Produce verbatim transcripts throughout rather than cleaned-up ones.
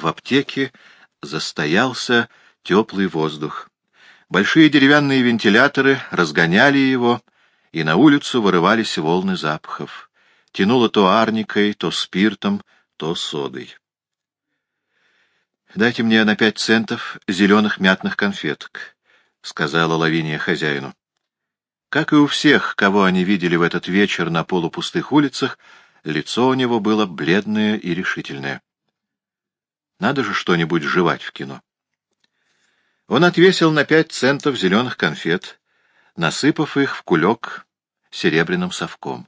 в аптеке застоялся теплый воздух. Большие деревянные вентиляторы разгоняли его, и на улицу вырывались волны запахов. Тянуло то арникой, то спиртом, то содой. «Дайте мне на пять центов зеленых мятных конфеток», — сказала Лавиния хозяину. Как и у всех, кого они видели в этот вечер на полупустых улицах, лицо у него было бледное и решительное. Надо же что-нибудь жевать в кино. Он отвесил на пять центов зеленых конфет, насыпав их в кулек серебряным совком.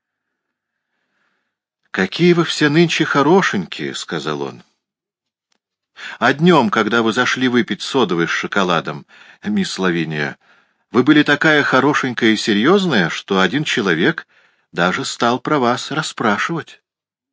«Какие вы все нынче хорошенькие», — сказал он. «А днем, когда вы зашли выпить содовой с шоколадом, мисс Лавиния, вы были такая хорошенькая и серьезная, что один человек даже стал про вас расспрашивать».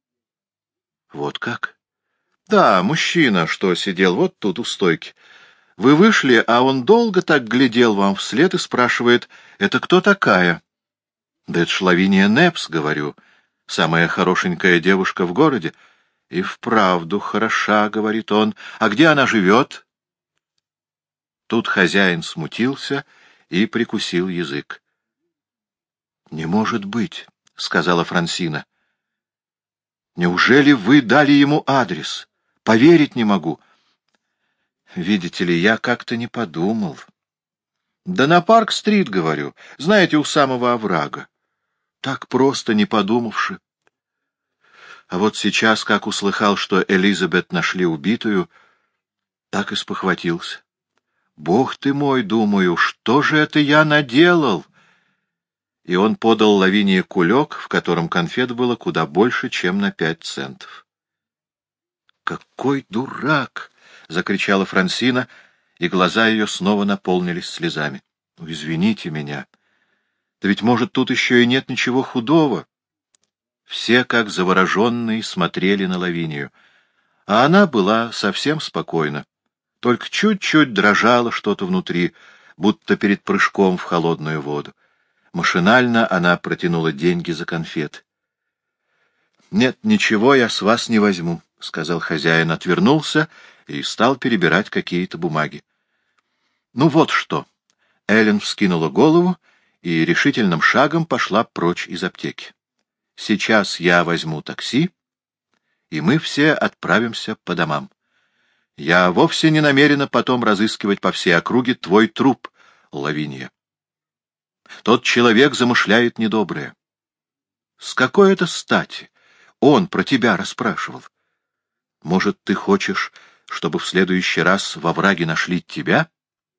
«Вот как?» «Да, мужчина, что сидел вот тут у стойки. Вы вышли, а он долго так глядел вам вслед и спрашивает, это кто такая?» «Да это ж Лавиния Непс, говорю, самая хорошенькая девушка в городе». «И вправду хороша, — говорит он, — а где она живет?» Тут хозяин смутился и прикусил язык. «Не может быть, — сказала Франсина. Неужели вы дали ему адрес? Поверить не могу». «Видите ли, я как-то не подумал». «Да на Парк-стрит, говорю, знаете, у самого оврага. Так просто, не подумавши. А вот сейчас, как услыхал, что Элизабет нашли убитую, так и спохватился. Бог ты мой, думаю, что же это я наделал?» И он подал Лавинии кулек, в котором конфет было куда больше, чем на пять центов. «Какой дурак!» — закричала Франсина, и глаза ее снова наполнились слезами. «Ну, извините меня. Да ведь, может, тут еще и нет ничего худого». Все, как завороженные, смотрели на Лавинию, а она была совсем спокойна, только чуть-чуть дрожало что-то внутри, будто перед прыжком в холодную воду. Машинально она протянула деньги за конфеты. «Нет, ничего я с вас не возьму», — сказал хозяин, отвернулся и стал перебирать какие-то бумаги. «Ну вот что». Эллен вскинула голову и решительным шагом пошла прочь из аптеки. «Сейчас я возьму такси, и мы все отправимся по домам. Я вовсе не намерена потом разыскивать по всей округе твой труп, Лавиния. Тот человек замышляет недоброе. С какой это стати он про тебя расспрашивал? Может, ты хочешь, чтобы в следующий раз во враге нашли тебя?»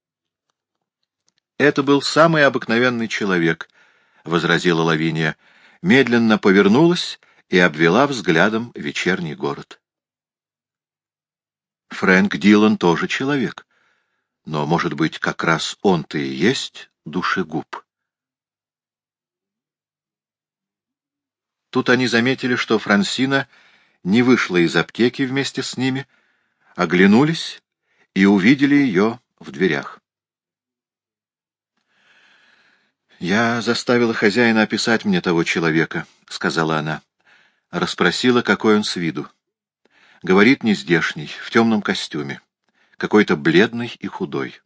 «Это был самый обыкновенный человек», — возразила Лавиния, медленно повернулась и обвела взглядом вечерний город. «Фрэнк Дилан тоже человек, но, может быть, как раз он-то и есть душегуб». Тут они заметили, что Франсина не вышла из аптеки вместе с ними, оглянулись и увидели ее в дверях. «Я заставила хозяина описать мне того человека», — сказала она. Расспросила, какой он с виду. Говорит, не здешний, в темном костюме, какой-то бледный и худой.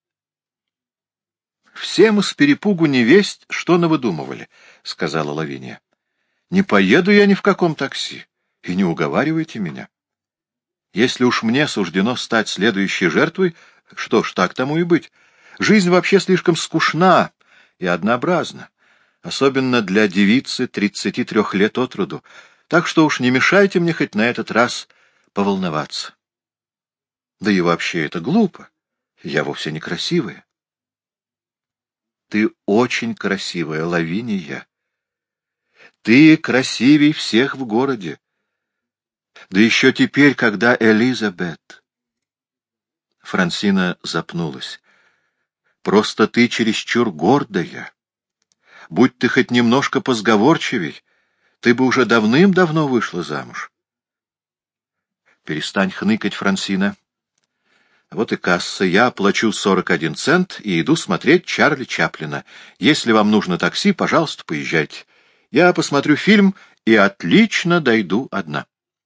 «Все мы с перепугу не весть, что навыдумывали», — сказала Лавиния. «Не поеду я ни в каком такси, и не уговаривайте меня. Если уж мне суждено стать следующей жертвой, что ж, так тому и быть. Жизнь вообще слишком скучна и однообразна, особенно для девицы тридцати трех лет от роду, так что уж не мешайте мне хоть на этот раз поволноваться. Да и вообще это глупо, я вовсе не красивая». «Ты очень красивая, Лавиния. Ты красивей всех в городе. Да еще теперь, когда Элизабет...» Франсина запнулась. «Просто ты чересчур гордая. Будь ты хоть немножко позговорчивей, ты бы уже давным-давно вышла замуж». «Перестань хныкать, Франсина. Вот и касса. Я плачу сорок один цент и иду смотреть Чарли Чаплина. Если вам нужно такси, пожалуйста, поезжайте. Я посмотрю фильм и отлично дойду одна».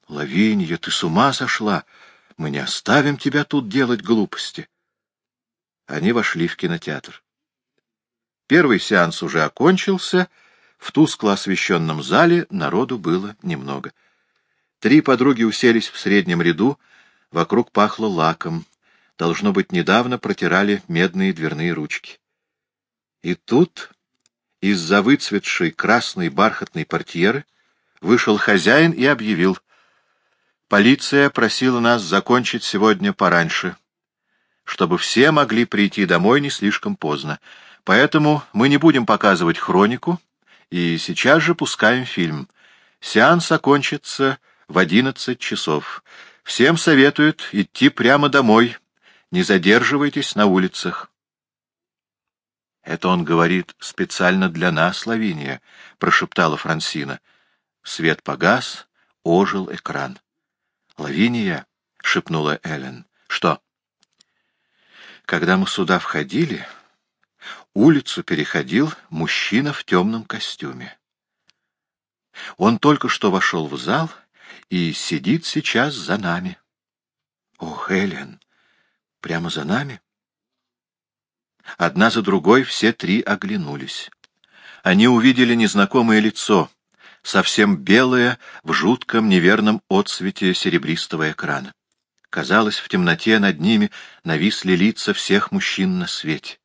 Лавинья, ты с ума сошла? Мы не оставим тебя тут делать глупости. Они вошли в кинотеатр. Первый сеанс уже окончился, в тускло освещенном зале народу было немного. Три подруги уселись в среднем ряду, вокруг пахло лаком. Должно быть, недавно протирали медные дверные ручки. И тут из-за выцветшей красной бархатной портьеры вышел хозяин и объявил: «Полиция просила нас закончить сегодня пораньше, чтобы все могли прийти домой не слишком поздно. Поэтому мы не будем показывать хронику и сейчас же пускаем фильм. Сеанс окончится в одиннадцать часов. Всем советуют идти прямо домой. Не задерживайтесь на улицах». «Это он говорит специально для нас, Лавиния», — прошептала Франсина. Свет погас, ожил экран. «Лавиния», — шепнула Эллен. «Что?» «Когда мы сюда входили, улицу переходил мужчина в темном костюме. Он только что вошел в зал и сидит сейчас за нами». «Ох, Эллен, прямо за нами?» Одна за другой все три оглянулись. Они увидели незнакомое лицо, совсем белое, в жутком неверном отсвете серебристого экрана. Казалось, в темноте над ними нависли лица всех мужчин на свете.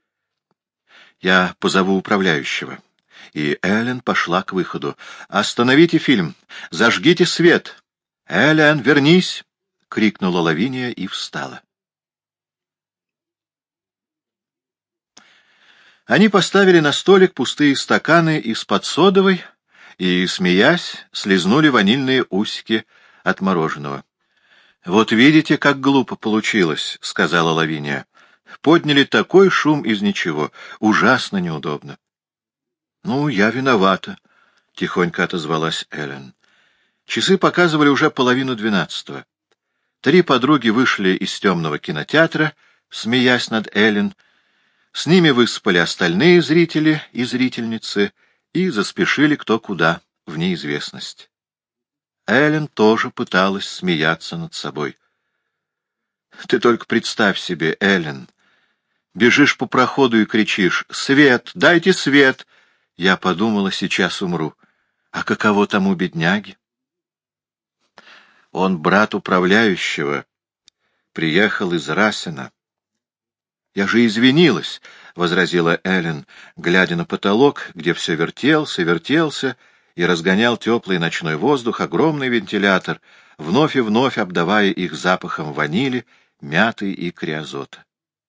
«Я позову управляющего». И Эллен пошла к выходу. «Остановите фильм! Зажгите свет! Эллен, вернись!» — крикнула Лавиния и встала. Они поставили на столик пустые стаканы из-под содовой и, смеясь, слезнули ванильные усики от мороженого. «Вот видите, как глупо получилось», — сказала Лавиния. «Подняли такой шум из ничего. Ужасно неудобно». «Ну, я виновата», — тихонько отозвалась Эллен. Часы показывали уже половину двенадцатого. Три подруги вышли из темного кинотеатра, смеясь над Эллен. С ними выспали остальные зрители и зрительницы и заспешили кто куда, в неизвестность. Эллен тоже пыталась смеяться над собой. «Ты только представь себе, Эллен, бежишь по проходу и кричишь: «Свет! Дайте свет!» Я подумала, сейчас умру. А каково тому бедняге? Он брат управляющего, приехал из Расена. «Я же извинилась», — возразила Эллен, глядя на потолок, где все вертелся, вертелся, и разгонял теплый ночной воздух огромный вентилятор, вновь и вновь обдавая их запахом ванили, мяты и криозота.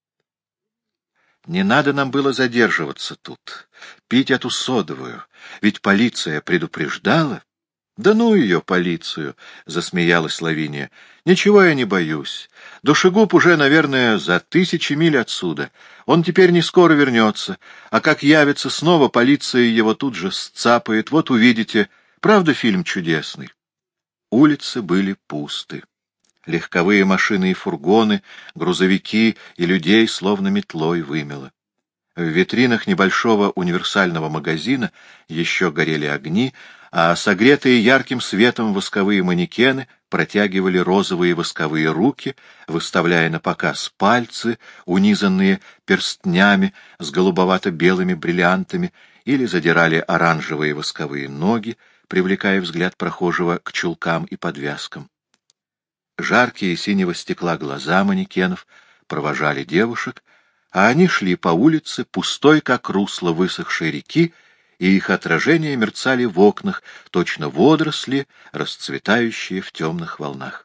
«Не надо нам было задерживаться тут, пить эту содовую, ведь полиция предупреждала». «Да ну ее, полицию!» — засмеялась Лавиния. «Ничего я не боюсь. Душегуб уже, наверное, за тысячи миль отсюда. Он теперь не скоро вернется, а как явится снова, полиция его тут же сцапает. Вот увидите. Правда, фильм чудесный?» Улицы были пусты. Легковые машины и фургоны, грузовики и людей словно метлой вымело. В витринах небольшого универсального магазина еще горели огни, а согретые ярким светом восковые манекены протягивали розовые восковые руки, выставляя на показ пальцы, унизанные перстнями с голубовато-белыми бриллиантами, или задирали оранжевые восковые ноги, привлекая взгляд прохожего к чулкам и подвязкам. Жаркие синего стекла глаза манекенов провожали девушек, а они шли по улице, пустой, как русло высохшей реки, и их отражения мерцали в окнах, точно водоросли, расцветающие в темных волнах.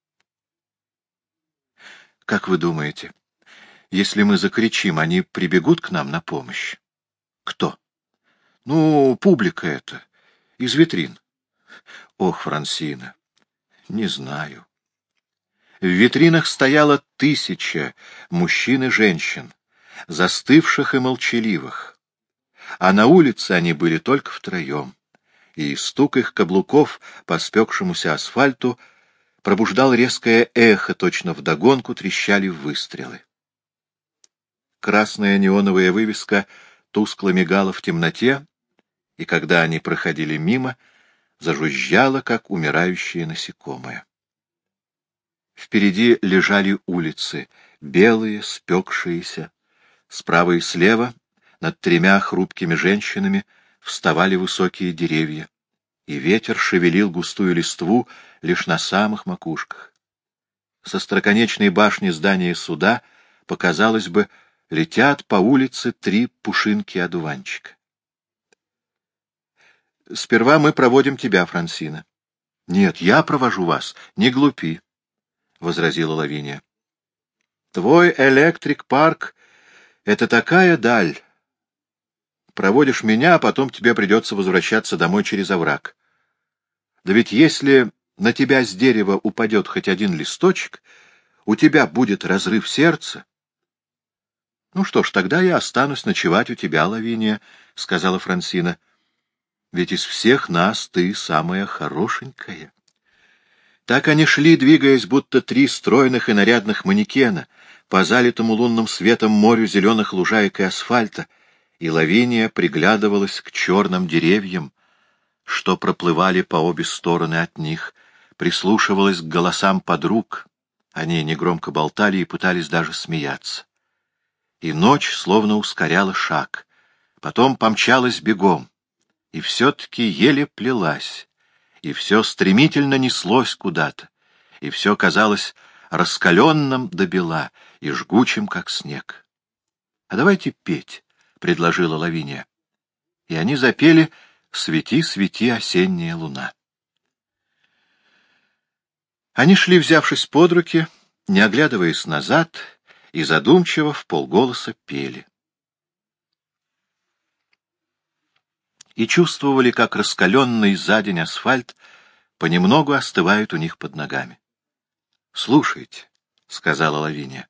«Как вы думаете, если мы закричим, они прибегут к нам на помощь?» «Кто?» «Ну, публика это, из витрин». «Ох, Франсина, не знаю». В витринах стояло тысяча мужчин и женщин, застывших и молчаливых, а на улице они были только втроем, и стук их каблуков по спекшемуся асфальту пробуждал резкое эхо, точно вдогонку трещали выстрелы. Красная неоновая вывеска тускло мигала в темноте, и когда они проходили мимо, зажужжало, как умирающее насекомое. Впереди лежали улицы, белые, спекшиеся. Справа и слева, над тремя хрупкими женщинами, вставали высокие деревья, и ветер шевелил густую листву лишь на самых макушках. Со остроконечной башни здания суда, показалось бы, летят по улице три пушинки-одуванчика. «Сперва мы проводим тебя, Франсина». «Нет, я провожу вас, не глупи», — возразила Лавиния. «Твой электрик-парк — это такая даль. Проводишь меня, а потом тебе придется возвращаться домой через овраг. Да ведь если на тебя с дерева упадет хоть один листочек, у тебя будет разрыв сердца». «Ну что ж, тогда я останусь ночевать у тебя, Лавиния», — сказала Франсина. «Ведь из всех нас ты самая хорошенькая». Так они шли, двигаясь, будто три стройных и нарядных манекена, по залитому лунным светом морю зеленых лужаек и асфальта, и Лавиния приглядывалась к черным деревьям, что проплывали по обе стороны от них, прислушивалась к голосам подруг, они негромко болтали и пытались даже смеяться. И ночь словно ускоряла шаг, потом помчалась бегом, и все-таки еле плелась, и все стремительно неслось куда-то, и все казалось раскаленным до бела и жгучим, как снег. — А давайте петь, — предложила Лавиния. И они запели «Свети, свети, осенняя луна». Они шли, взявшись под руки, не оглядываясь назад, и задумчиво вполголоса пели. И чувствовали, как раскаленный за день асфальт понемногу остывает у них под ногами. — Слушайте, — сказала Лавиния.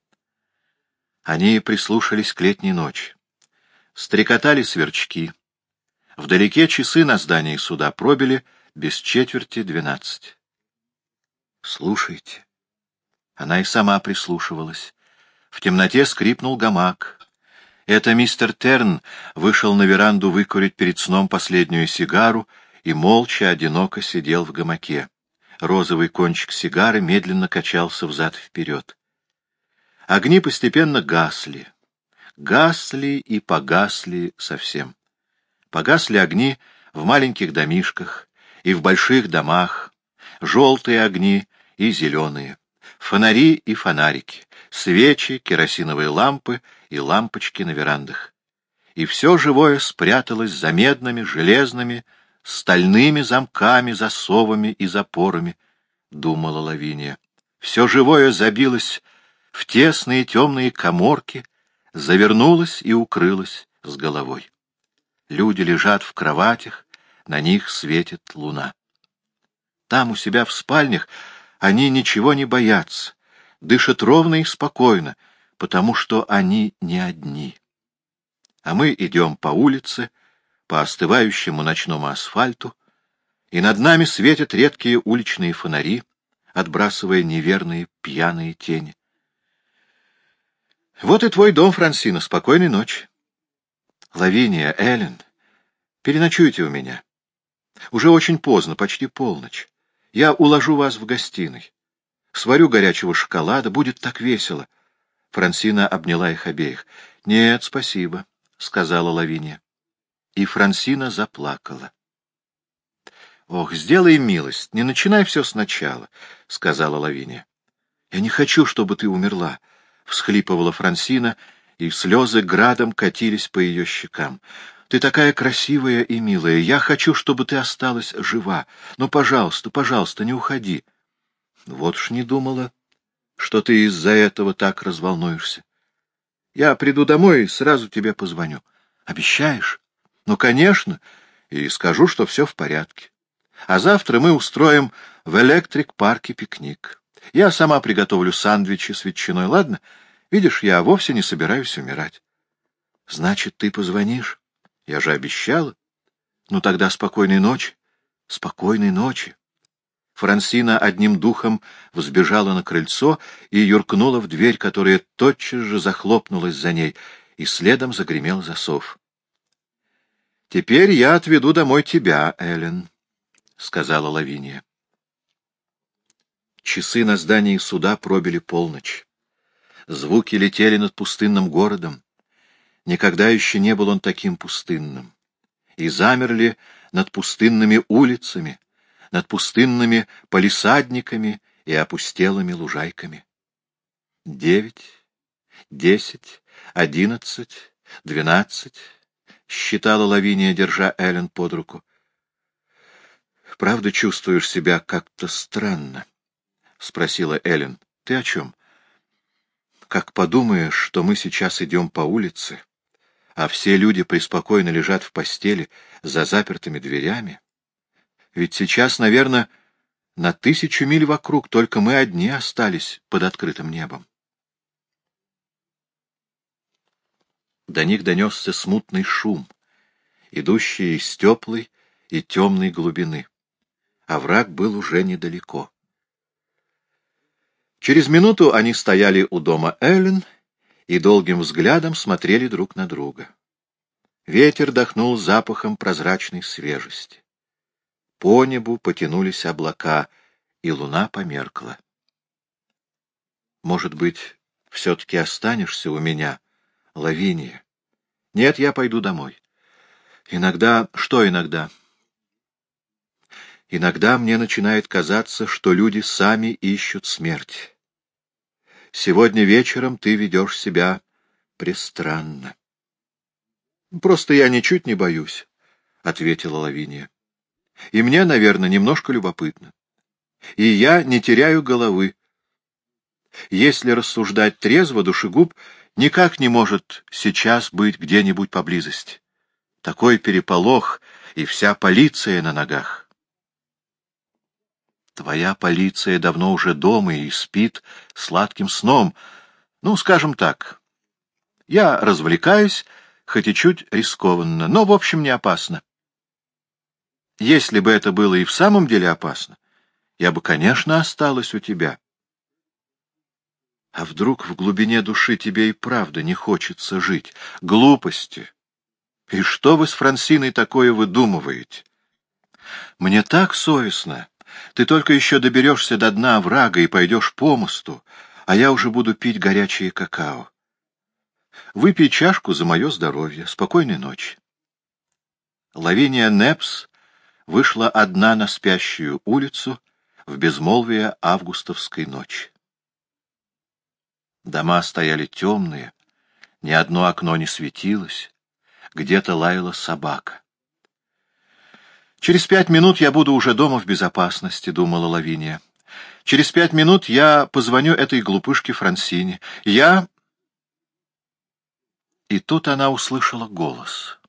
Они прислушались к летней ночи. Стрекотали сверчки. Вдалеке часы на здании суда пробили без четверти двенадцать. — Слушайте. Она и сама прислушивалась. В темноте скрипнул гамак. Это мистер Терн вышел на веранду выкурить перед сном последнюю сигару и молча, одиноко сидел в гамаке. Розовый кончик сигары медленно качался взад-вперед. Огни постепенно гасли. Гасли и погасли совсем. Погасли огни в маленьких домишках и в больших домах, желтые огни и зеленые, фонари и фонарики, свечи, керосиновые лампы и лампочки на верандах. И все живое спряталось за медными, железными, стальными замками, засовами и запорами, — думала Лавиния. Все живое забилось в тесные темные каморки, завернулось и укрылось с головой. Люди лежат в кроватях, на них светит луна. Там, у себя в спальнях, они ничего не боятся, дышат ровно и спокойно, потому что они не одни. А мы идем по улице, по остывающему ночному асфальту, и над нами светят редкие уличные фонари, отбрасывая неверные пьяные тени. Вот и твой дом, Франсина, спокойной ночи. Лавиния, Эллен, переночуйте у меня. Уже очень поздно, почти полночь. Я уложу вас в гостиной. Сварю горячего шоколада, будет так весело. Франсина обняла их обеих. — Нет, спасибо, — сказала Лавиния. И Франсина заплакала. — Ох, сделай милость, не начинай все сначала, — сказала Лавиния. — Я не хочу, чтобы ты умерла, — всхлипывала Франсина, и слезы градом катились по ее щекам. — Ты такая красивая и милая. Я хочу, чтобы ты осталась жива. Ну, пожалуйста, пожалуйста, не уходи. Вот уж не думала, что ты из-за этого так разволнуешься. Я приду домой и сразу тебе позвоню. Обещаешь? Ну, конечно, и скажу, что все в порядке. А завтра мы устроим в электрик-парке пикник. Я сама приготовлю сандвичи с ветчиной, ладно? Видишь, я вовсе не собираюсь умирать. Значит, ты позвонишь? Я же обещала. Ну, тогда спокойной ночи. Спокойной ночи. Франсина одним духом взбежала на крыльцо и юркнула в дверь, которая тотчас же захлопнулась за ней, и следом загремел засов. — Теперь я отведу домой тебя, Эллен, — сказала Лавиния. Часы на здании суда пробили полночь. Звуки летели над пустынным городом. Никогда еще не был он таким пустынным. И замерли над пустынными улицами, над пустынными палисадниками и опустелыми лужайками. Девять, десять, одиннадцать, двенадцать, — считала Лавиния, держа Эллен под руку. — Правда чувствуешь себя как-то странно? — спросила Эллен. — Ты о чем? — Как подумаешь, что мы сейчас идем по улице, а все люди преспокойно лежат в постели за запертыми дверями. Ведь сейчас, наверное, на тысячу миль вокруг только мы одни остались под открытым небом. До них донесся смутный шум, идущий из теплой и темной глубины. Овраг был уже недалеко. Через минуту они стояли у дома Эллен и долгим взглядом смотрели друг на друга. Ветер дохнул запахом прозрачной свежести. По небу потянулись облака, и луна померкла. — Может быть, все-таки останешься у меня, Лавиния? — Нет, я пойду домой. — Иногда... Что иногда? — Иногда мне начинает казаться, что люди сами ищут смерть. Сегодня вечером ты ведешь себя престранно. — Просто я ничуть не боюсь, — ответила Лавиния. — И мне, наверное, немножко любопытно. И я не теряю головы. Если рассуждать трезво, душегуб никак не может сейчас быть где-нибудь поблизости. Такой переполох, и вся полиция на ногах. Твоя полиция давно уже дома и спит сладким сном. Ну, скажем так, я развлекаюсь, хоть и чуть рискованно, но, в общем, не опасно. Если бы это было и в самом деле опасно, я бы, конечно, осталась у тебя. А вдруг в глубине души тебе и правда не хочется жить? Глупости! И что вы с Франсиной такое выдумываете? Мне так совестно. Ты только еще доберешься до дна оврага и пойдешь по мосту, а я уже буду пить горячее какао. Выпей чашку за мое здоровье. Спокойной ночи. Лавиния Непс вышла одна на спящую улицу в безмолвие августовской ночи. Дома стояли темные, ни одно окно не светилось, где-то лаяла собака. «Через пять минут я буду уже дома в безопасности», — думала Лавиния. «Через пять минут я позвоню этой глупышке Франсине. Я...» И тут она услышала голос.